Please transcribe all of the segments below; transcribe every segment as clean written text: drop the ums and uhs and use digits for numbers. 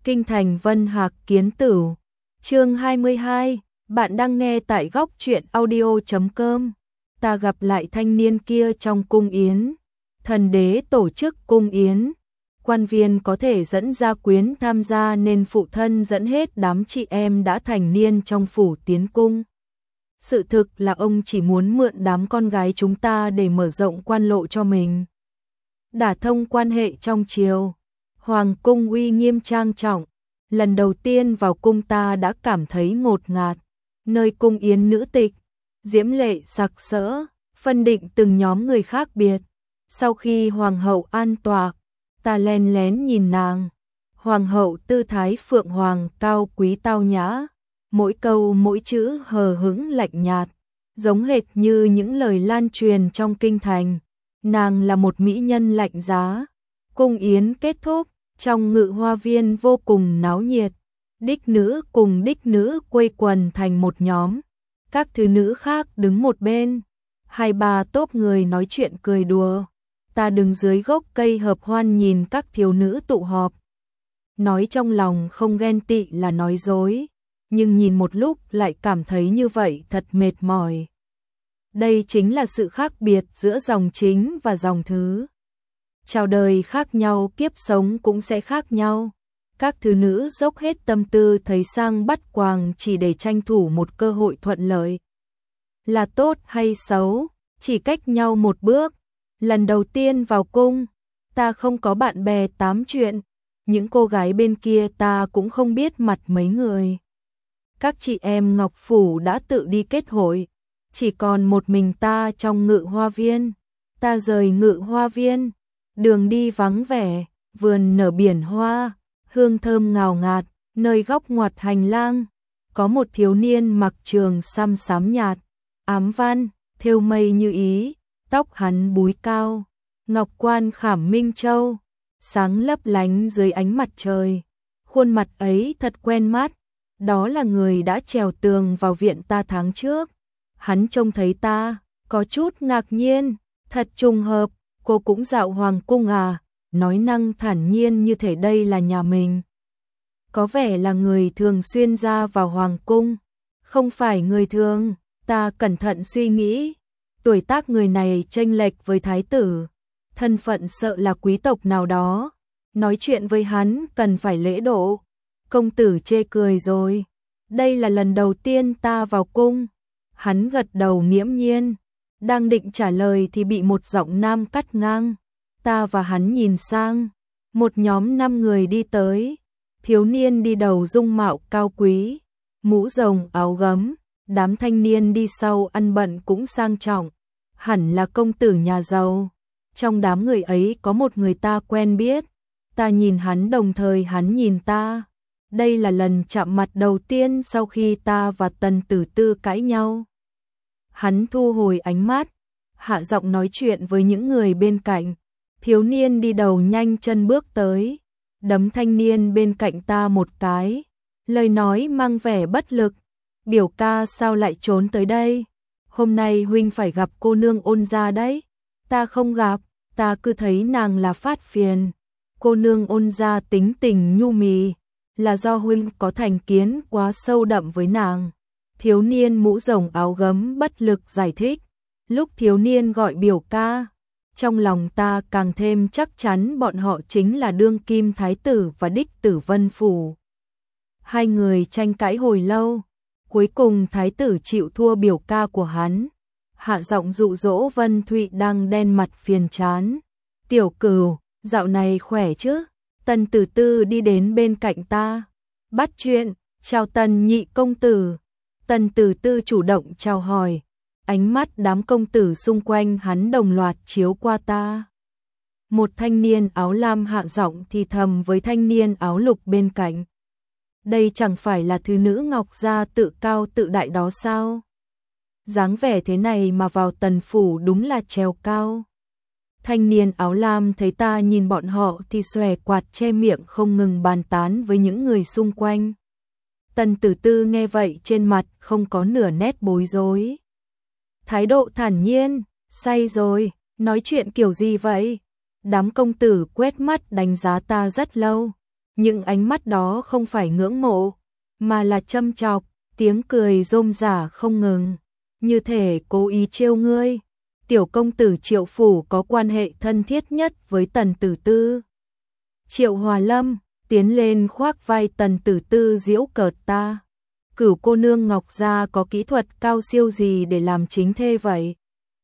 Kinh thành Vân Hạc Kiến Tử. Chương 22, bạn đang nghe tại góc truyện audio.com. Ta gặp lại thanh niên kia trong cung yến. Thần đế tổ chức cung yến. Quan viên có thể dẫn gia quyến tham gia nên phụ thân dẫn hết đám chị em đã thành niên trong phủ tiến cung. Sự thực là ông chỉ muốn mượn đám con gái chúng ta để mở rộng quan lộ cho mình. Đả thông quan hệ trong triều. Hoàng cung uy nghiêm trang trọng. Lần đầu tiên vào cung ta đã cảm thấy ngột ngạt. Nơi cung yến nữ tịch, diễm lệ sặc sỡ, phân định từng nhóm người khác biệt. Sau khi hoàng hậu an tọa, ta len lén nhìn nàng. Hoàng hậu tư thái phượng hoàng cao quý tao nhã, mỗi câu mỗi chữ hờ hững lạnh nhạt, giống hệt như những lời lan truyền trong kinh thành. Nàng là một mỹ nhân lạnh giá. Cung yến kết thúc, trong ngự hoa viên vô cùng náo nhiệt. Đích nữ cùng đích nữ quây quần thành một nhóm. Các thứ nữ khác đứng một bên. Hai ba tốp người nói chuyện cười đùa. Ta đứng dưới gốc cây hợp hoan nhìn các thiếu nữ tụ họp. Nói trong lòng không ghen tị là nói dối. Nhưng nhìn một lúc lại cảm thấy như vậy thật mệt mỏi. Đây chính là sự khác biệt giữa dòng chính và dòng thứ. Chào đời khác nhau, kiếp sống cũng sẽ khác nhau. Các thứ nữ dốc hết tâm tư thấy sang bắt quàng chỉ để tranh thủ một cơ hội thuận lợi. Là tốt hay xấu, chỉ cách nhau một bước. Lần đầu tiên vào cung, ta không có bạn bè tám chuyện. Những cô gái bên kia ta cũng không biết mặt mấy người. Các chị em Ngọc Phủ đã tự đi kết hội. Chỉ còn một mình ta trong ngự hoa viên. Ta rời ngự hoa viên. Đường đi vắng vẻ, vườn nở biển hoa, hương thơm ngào ngạt, nơi góc ngoặt hành lang, có một thiếu niên mặc trường sam xám nhạt, ám văn, thêu mây như ý, tóc hắn búi cao, ngọc quan khảm minh châu, sáng lấp lánh dưới ánh mặt trời. Khuôn mặt ấy thật quen mắt, đó là người đã trèo tường vào viện ta tháng trước. Hắn trông thấy ta, có chút ngạc nhiên, thật trùng hợp. Cô cũng dạo hoàng cung à, nói năng thản nhiên như thể đây là nhà mình. Có vẻ là người thường xuyên ra vào hoàng cung. Không phải người thường, ta cẩn thận suy nghĩ. Tuổi tác người này chênh lệch với thái tử. Thân phận sợ là quý tộc nào đó. Nói chuyện với hắn cần phải lễ độ. Công tử chê cười rồi. Đây là lần đầu tiên ta vào cung. Hắn gật đầu nghiễm nhiên. Đang định trả lời thì bị một giọng nam cắt ngang. Ta và hắn nhìn sang. Một nhóm 5 người đi tới. Thiếu niên đi đầu dung mạo cao quý. Mũ rồng áo gấm. Đám thanh niên đi sau ăn bận cũng sang trọng. Hẳn là công tử nhà giàu. Trong đám người ấy có một người ta quen biết. Ta nhìn hắn đồng thời hắn nhìn ta. Đây là lần chạm mặt đầu tiên sau khi ta và Tần Tử Tư cãi nhau. Hắn thu hồi ánh mắt, hạ giọng nói chuyện với những người bên cạnh. Thiếu niên đi đầu nhanh chân bước tới, đấm thanh niên bên cạnh ta một cái. Lời nói mang vẻ bất lực. Biểu ca sao lại trốn tới đây? Hôm nay huynh phải gặp cô nương Ôn gia đấy. Ta không gặp, ta cứ thấy nàng là phát phiền. Cô nương Ôn gia tính tình nhu mì, là do huynh có thành kiến quá sâu đậm với nàng. Thiếu niên mũ rồng áo gấm bất lực giải thích. Lúc thiếu niên gọi biểu ca, trong lòng ta càng thêm chắc chắn bọn họ chính là đương kim thái tử và đích tử Vân Phủ. Hai người tranh cãi hồi lâu, cuối cùng thái tử chịu thua biểu ca của hắn. Hạ giọng dụ dỗ Vân Thụy đang đen mặt phiền chán. Tiểu Cửu, dạo này khỏe chứ? Tần Tử Tư đi đến bên cạnh ta. Bắt chuyện, chào Tần nhị công tử. Tần Tử Tư chủ động chào hỏi, ánh mắt đám công tử xung quanh hắn đồng loạt chiếu qua ta. Một thanh niên áo lam hạ giọng thì thầm với thanh niên áo lục bên cạnh. Đây chẳng phải là thứ nữ Ngọc gia tự cao tự đại đó sao? Dáng vẻ thế này mà vào Tần phủ đúng là trèo cao. Thanh niên áo lam thấy ta nhìn bọn họ thì xòe quạt che miệng không ngừng bàn tán với những người xung quanh. Tần Tử Tư nghe vậy trên mặt không có nửa nét bối rối. Thái độ thản nhiên, say rồi, nói chuyện kiểu gì vậy? Đám công tử quét mắt đánh giá ta rất lâu. những ánh mắt đó không phải ngưỡng mộ, mà là châm chọc, tiếng cười rôm rả không ngừng, như thể cố ý trêu ngươi. Tiểu công tử Triệu phủ có quan hệ thân thiết nhất với Tần Tử Tư. Triệu Hòa Lâm tiến lên khoác vai Tần Tử Tư giễu cợt ta. Cửu cô nương Ngọc gia có kỹ thuật cao siêu gì để làm chính thê vậy?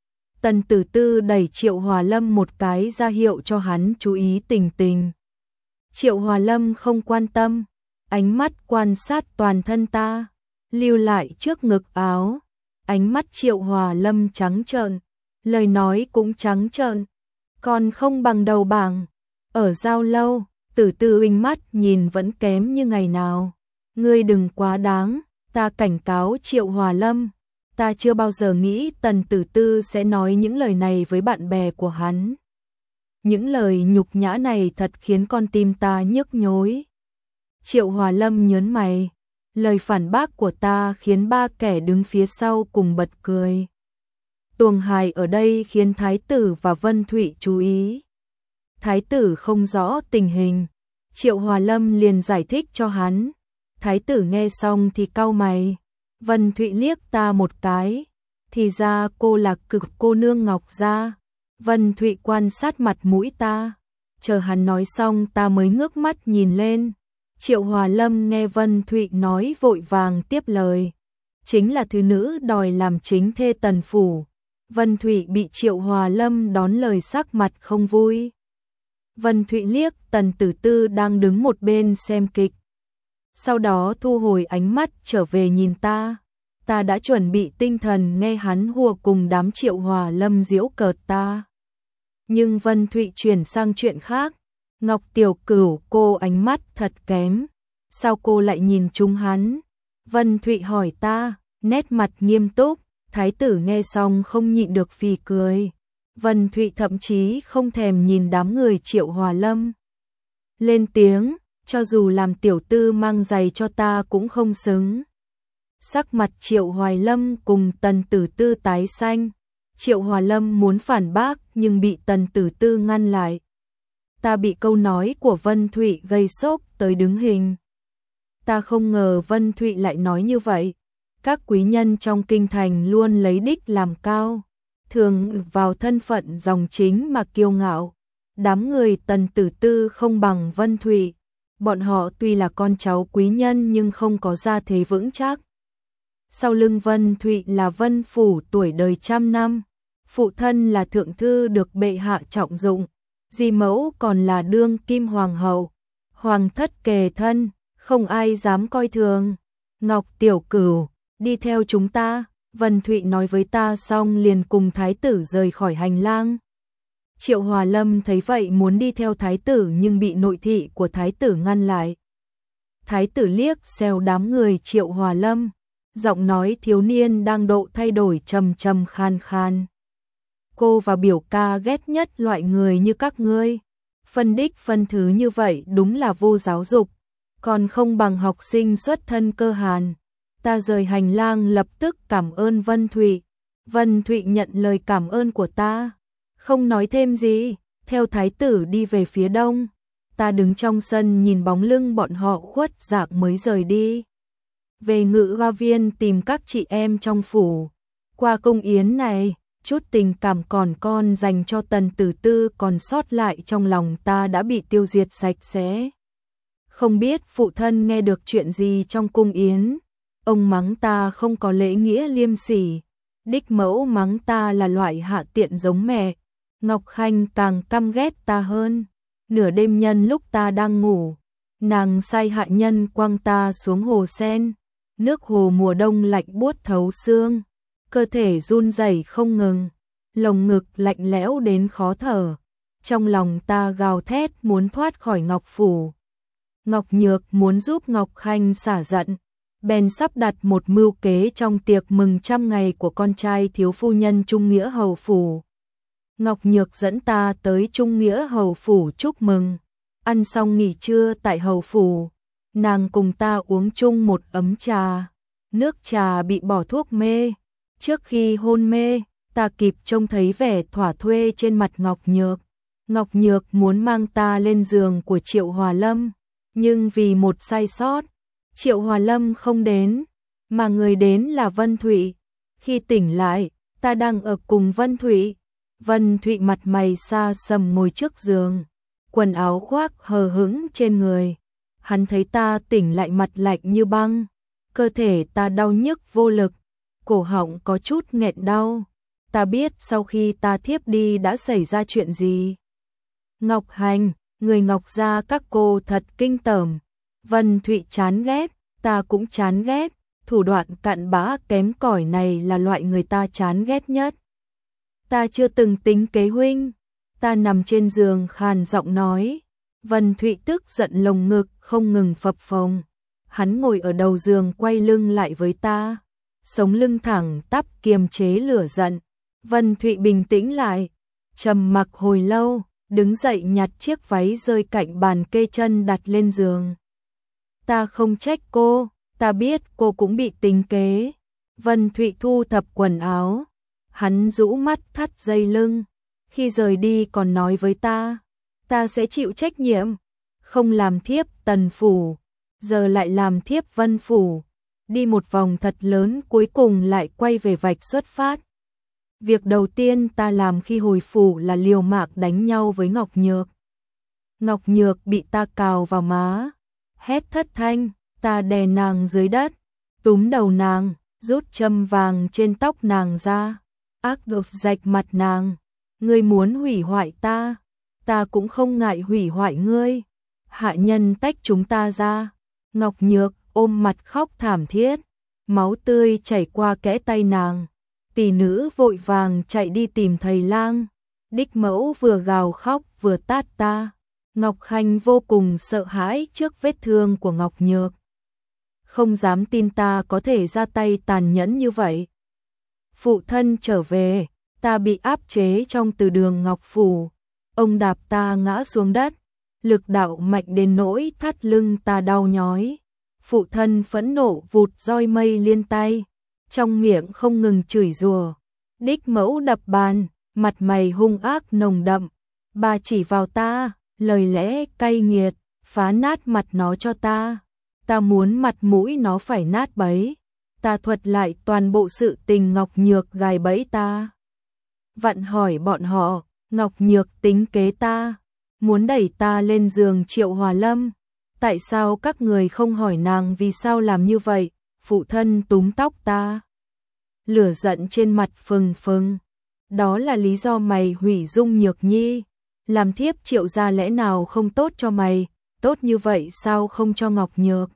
Tần Tử Tư đẩy Triệu Hòa Lâm một cái ra hiệu cho hắn chú ý tình tình. Triệu Hòa Lâm không quan tâm, ánh mắt quan sát toàn thân ta, lưu lại trước ngực áo. Ánh mắt Triệu Hòa Lâm trắng trợn, lời nói cũng trắng trợn, còn không bằng đầu bảng. Ở giao lâu, Tử Tư huynh mắt nhìn vẫn kém như ngày nào. Ngươi đừng quá đáng, ta cảnh cáo Triệu Hòa Lâm. Ta chưa bao giờ nghĩ Tần Tử Tư sẽ nói những lời này với bạn bè của hắn. Những lời nhục nhã này thật khiến con tim ta nhức nhối. Triệu Hòa Lâm nhớn mày. Lời phản bác của ta khiến ba kẻ đứng phía sau cùng bật cười. Tuồng hài ở đây khiến Thái tử và Vân Thụy chú ý. Thái tử không rõ tình hình, Triệu Hòa Lâm liền giải thích cho hắn. Thái tử nghe xong thì cau mày. Vân Thụy liếc ta một cái, thì ra cô là Cực cô nương Ngọc gia. Vân Thụy quan sát mặt mũi ta, chờ hắn nói xong ta mới ngước mắt nhìn lên. Triệu Hòa Lâm nghe Vân Thụy nói vội vàng tiếp lời. Chính là thứ nữ đòi làm chính thê Tần phủ. Vân Thụy bị Triệu Hòa Lâm đón lời sắc mặt không vui. Vân Thụy liếc Tần Tử Tư đang đứng một bên xem kịch. Sau đó thu hồi ánh mắt trở về nhìn ta. Ta đã chuẩn bị tinh thần nghe hắn hùa cùng đám Triệu Hòa Lâm giễu cợt ta. Nhưng Vân Thụy chuyển sang chuyện khác. Ngọc Tiểu Cửu, cô ánh mắt thật kém. Sao cô lại nhìn trúng hắn? Vân Thụy hỏi ta, nét mặt nghiêm túc. Thái tử nghe xong không nhịn được phì cười. Vân Thụy thậm chí không thèm nhìn đám người Triệu Hòa Lâm. Lên tiếng, cho dù làm tiểu tư mang giày cho ta cũng không xứng. Sắc mặt Triệu Hòa Lâm cùng Tần Tử Tư tái xanh. Triệu Hòa Lâm muốn phản bác nhưng bị Tần Tử Tư ngăn lại. Ta bị câu nói của Vân Thụy gây sốc tới đứng hình. Ta không ngờ Vân Thụy lại nói như vậy. Các quý nhân trong kinh thành luôn lấy đích làm cao, thường vào thân phận dòng chính mà kiêu ngạo. Đám người Tần Tử Tư không bằng Vân Thụy. Bọn họ tuy là con cháu quý nhân nhưng không có gia thế vững chắc. Sau lưng Vân Thụy là Vân phủ tuổi đời trăm năm. Phụ thân là thượng thư được bệ hạ trọng dụng. Dì mẫu còn là đương kim hoàng hậu. Hoàng thất kề thân, không ai dám coi thường. Ngọc Tiểu Cửu, đi theo chúng ta. Vân Thụy nói với ta xong liền cùng thái tử rời khỏi hành lang. Triệu Hòa Lâm thấy vậy muốn đi theo thái tử nhưng bị nội thị của thái tử ngăn lại. Thái tử liếc xéo đám người Triệu Hòa Lâm, giọng nói thiếu niên đang độ thay đổi trầm trầm khan khan. Cô và biểu ca ghét nhất loại người như các ngươi. Phân đích phân thứ như vậy đúng là vô giáo dục, còn không bằng học sinh xuất thân cơ hàn. Ta rời hành lang lập tức cảm ơn Vân Thụy. Vân Thụy nhận lời cảm ơn của ta, không nói thêm gì, theo thái tử đi về phía đông. Ta đứng trong sân nhìn bóng lưng bọn họ khuất dạng mới rời đi. Về Ngự Hoa Viên tìm các chị em trong phủ. Qua công yến này, chút tình cảm còn con dành cho Tần Tử Tư còn sót lại trong lòng ta đã bị tiêu diệt sạch sẽ. Không biết phụ thân nghe được chuyện gì trong cung yến. Ông mắng ta không có lễ nghĩa liêm sỉ. Đích mẫu mắng ta là loại hạ tiện giống mẹ. Ngọc Khanh càng căm ghét ta hơn. Nửa đêm nhân lúc ta đang ngủ, nàng sai hạ nhân quăng ta xuống hồ sen. Nước hồ mùa đông lạnh buốt thấu xương, cơ thể run rẩy không ngừng, lồng ngực lạnh lẽo đến khó thở. Trong lòng ta gào thét muốn thoát khỏi Ngọc phủ. Ngọc Nhược muốn giúp Ngọc Khanh xả giận, bèn sắp đặt một mưu kế trong tiệc mừng 100 ngày của con trai thiếu phu nhân Trung Nghĩa hầu phủ. Ngọc Nhược dẫn ta tới Trung Nghĩa hầu phủ chúc mừng. Ăn xong nghỉ trưa tại hầu phủ, nàng cùng ta uống chung một ấm trà. Nước trà bị bỏ thuốc mê. Trước khi hôn mê, ta kịp trông thấy vẻ thỏa thuê trên mặt Ngọc Nhược. Ngọc Nhược muốn mang ta lên giường của Triệu Hòa Lâm, Nhưng vì một sai sót, Triệu Hòa Lâm không đến, mà người đến là Vân Thụy. Khi tỉnh lại, ta đang ở cùng Vân Thụy. Vân Thụy mặt mày xa sầm ngồi trước giường, quần áo khoác hờ hững trên người. Hắn thấy ta tỉnh lại mặt lạnh như băng, cơ thể ta đau nhức vô lực, cổ họng có chút nghẹn đau. Ta biết sau khi ta thiếp đi đã xảy ra chuyện gì. Ngọc Hành, người Ngọc gia các cô thật kinh tởm. Vân Thụy chán ghét, ta cũng chán ghét, thủ đoạn cặn bã kém cỏi này là loại người ta chán ghét nhất. Ta chưa từng tính kế huynh. Ta nằm trên giường khàn giọng nói. Vân Thụy tức giận lồng ngực không ngừng phập phồng. Hắn ngồi ở đầu giường quay lưng lại với ta, sống lưng thẳng tắp kiềm chế lửa giận. Vân Thụy bình tĩnh lại, trầm mặc hồi lâu, đứng dậy nhặt chiếc váy rơi cạnh bàn kê chân đặt lên giường. Ta không trách cô, ta biết cô cũng bị tính kế. Vân Thụy thu thập quần áo, hắn rũ mắt thắt dây lưng, khi rời đi còn nói với ta sẽ chịu trách nhiệm, không làm thiếp Tần phủ, giờ lại làm thiếp Vân phủ, đi một vòng thật lớn cuối cùng lại quay về vạch xuất phát. Việc đầu tiên ta làm khi hồi phủ là liều mạng đánh nhau với Ngọc Nhược. Ngọc Nhược bị ta cào vào má, hét thất thanh, ta đè nàng dưới đất, túm đầu nàng, rút châm vàng trên tóc nàng ra, ác độc rạch mặt nàng. Ngươi muốn hủy hoại ta cũng không ngại hủy hoại ngươi. Hạ nhân tách chúng ta ra. Ngọc Nhược ôm mặt khóc thảm thiết, máu tươi chảy qua kẽ tay nàng. Tỷ nữ vội vàng chạy đi tìm thầy lang. Đích mẫu vừa gào khóc vừa tát ta. Ngọc Khanh vô cùng sợ hãi trước vết thương của Ngọc Nhược, không dám tin ta có thể ra tay tàn nhẫn như vậy. Phụ thân trở về, ta bị áp chế trong từ đường Ngọc phủ. Ông đạp ta ngã xuống đất, lực đạo mạnh đến nỗi thắt lưng ta đau nhói. Phụ thân phẫn nộ vụt roi mây liên tay, trong miệng không ngừng chửi rủa. Đích mẫu đập bàn, mặt mày hung ác nồng đậm. Bà chỉ vào ta, lời lẽ cay nghiệt, phá nát mặt nó cho ta. Ta muốn mặt mũi nó phải nát bấy. Ta thuật lại toàn bộ sự tình Ngọc Nhược gài bẫy ta. Vặn hỏi bọn họ, Ngọc Nhược tính kế ta, muốn đẩy ta lên giường Triệu Hòa Lâm. Tại sao các người không hỏi nàng vì sao làm như vậy? Phụ thân túm tóc ta, lửa giận trên mặt phừng phừng. Đó là lý do mày hủy Dung Nhược Nhi. Làm thiếp Triệu gia lẽ nào không tốt cho mày, tốt như vậy sao không cho Ngọc Nhược?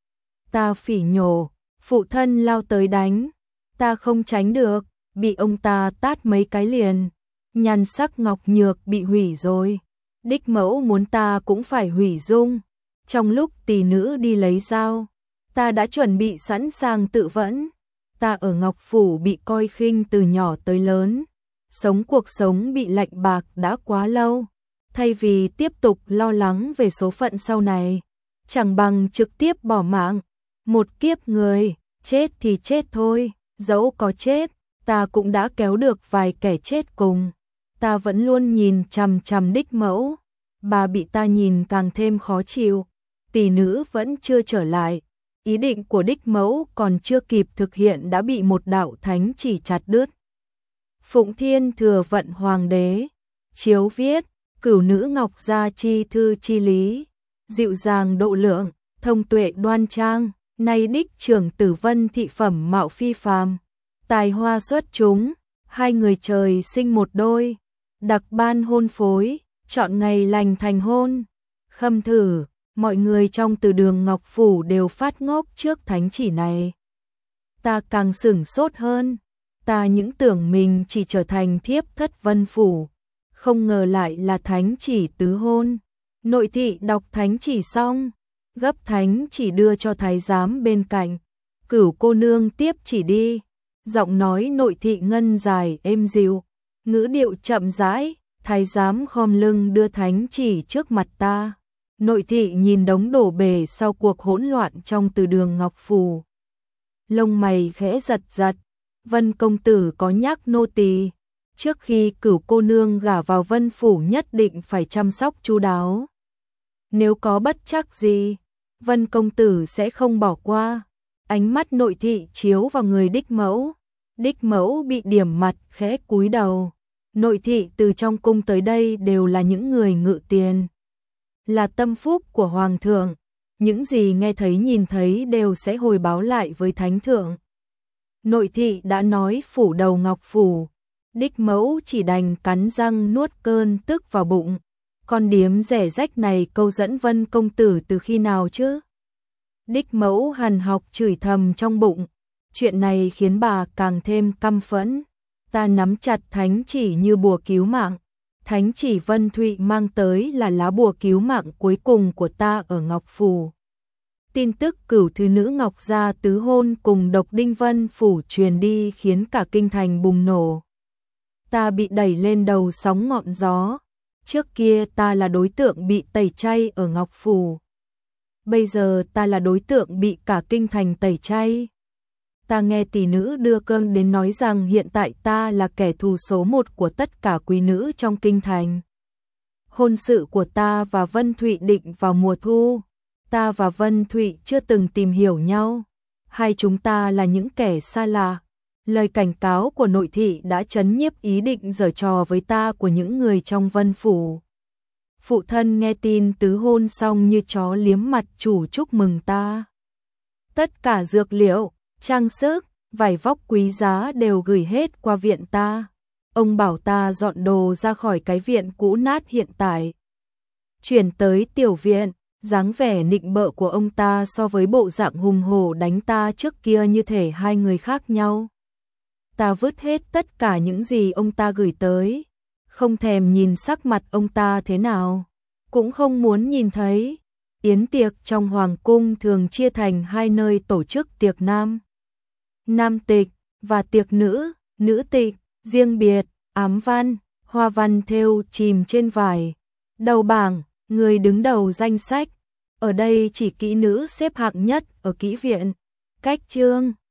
Ta phỉ nhổ, phụ thân lao tới đánh, ta không tránh được, bị ông ta tát mấy cái liền. Nhan sắc Ngọc Nhược bị hủy rồi, đích mẫu muốn ta cũng phải hủy Dung. Trong lúc tỷ nữ đi lấy dao, ta đã chuẩn bị sẵn sàng tự vẫn. Ta ở Ngọc phủ bị coi khinh từ nhỏ tới lớn, sống cuộc sống bị lạnh bạc đã quá lâu. Thay vì tiếp tục lo lắng về số phận sau này, chẳng bằng trực tiếp bỏ mạng. Một kiếp người, chết thì chết thôi, dẫu có chết, ta cũng đã kéo được vài kẻ chết cùng. Ta vẫn luôn nhìn chằm chằm đích mẫu, bà bị ta nhìn càng thêm khó chịu. Tỷ nữ vẫn chưa trở lại, ý định của đích mẫu còn chưa kịp thực hiện đã bị một đạo thánh chỉ chặt đứt. Phụng Thiên Thừa Vận Hoàng đế, chiếu viết, cửu nữ Ngọc gia chi thư chi lý, dịu dàng độ lượng, thông tuệ đoan trang, nay đích trưởng tử Vân thị phẩm mạo phi phàm, tài hoa xuất chúng, hai người trời sinh một đôi, đặc ban hôn phối, chọn ngày lành thành hôn. Khâm thử, mọi người trong từ đường Ngọc phủ đều phát ngốc trước thánh chỉ này. Ta càng sửng sốt hơn, ta những tưởng mình chỉ trở thành thiếp thất Vân phủ, không ngờ lại là thánh chỉ tứ hôn. Nội thị đọc thánh chỉ xong, gấp thánh chỉ đưa cho thái giám bên cạnh. Cửu cô nương tiếp chỉ đi. Giọng nói nội thị ngân dài êm dịu, ngữ điệu chậm rãi. Thái giám khom lưng đưa thánh chỉ trước mặt ta. Nội thị nhìn đống đổ bể sau cuộc hỗn loạn trong từ đường Ngọc phủ, lông mày khẽ giật giật. Vân công tử có nhắc nô tỳ, trước khi cửu cô nương gả vào Vân phủ nhất định phải chăm sóc chu đáo. Nếu có bất trắc gì, Vân công tử sẽ không bỏ qua. Ánh mắt nội thị chiếu vào người đích mẫu. Đích mẫu bị điểm mặt khẽ cúi đầu. Nội thị từ trong cung tới đây đều là những người ngự tiền, là tâm phúc của hoàng thượng. Những gì nghe thấy nhìn thấy đều sẽ hồi báo lại với thánh thượng. Nội thị đã nói phủ đầu ngọc phủ. Đích mẫu chỉ đành cắn răng nuốt cơn tức vào bụng. Con điếm rẻ rách này câu dẫn Vân công tử từ khi nào chứ? Đích mẫu hằn học chửi thầm trong bụng. Chuyện này khiến bà càng thêm căm phẫn. Ta nắm chặt thánh chỉ như bùa cứu mạng. Thánh chỉ Vân Thụy mang tới là lá bùa cứu mạng cuối cùng của ta ở Ngọc Phủ. Tin tức cửu thư nữ Ngọc Gia tứ hôn cùng độc đinh Vân Phủ truyền đi khiến cả kinh thành bùng nổ. Ta bị đẩy lên đầu sóng ngọn gió. Trước kia ta là đối tượng bị tẩy chay ở Ngọc Phủ. Bây giờ ta là đối tượng bị cả kinh thành tẩy chay. Ta nghe tỷ nữ đưa cơm đến nói rằng hiện tại ta là kẻ thù số 1 của tất cả quý nữ trong kinh thành. Hôn sự của ta và Vân Thụy định vào mùa thu. Ta và Vân Thụy chưa từng tìm hiểu nhau. Hai chúng ta là những kẻ xa lạ. Lời cảnh cáo của nội thị đã trấn nhiếp ý định giở trò với ta của những người trong Vân Phủ. Phụ thân nghe tin tứ hôn xong như chó liếm mặt chủ chúc mừng ta. Tất cả dược liệu, trang sức, vải vóc quý giá đều gửi hết qua viện ta. Ông bảo ta dọn đồ ra khỏi cái viện cũ nát hiện tại, chuyển tới tiểu viện. Dáng vẻ nịnh bợ của ông ta so với bộ dạng hùng hổ đánh ta trước kia như thể hai người khác nhau. Ta vứt hết tất cả những gì ông ta gửi tới, không thèm nhìn sắc mặt ông ta thế nào, cũng không muốn nhìn thấy. Yến tiệc trong hoàng cung thường chia thành hai nơi tổ chức tiệc nam tịch và tiệc nữ tịch, riêng biệt, ám văn, hoa văn thêu chìm trên vải. Đầu bảng, người đứng đầu danh sách. Ở đây chỉ kỹ nữ xếp hạng nhất ở kỹ viện. Cách chương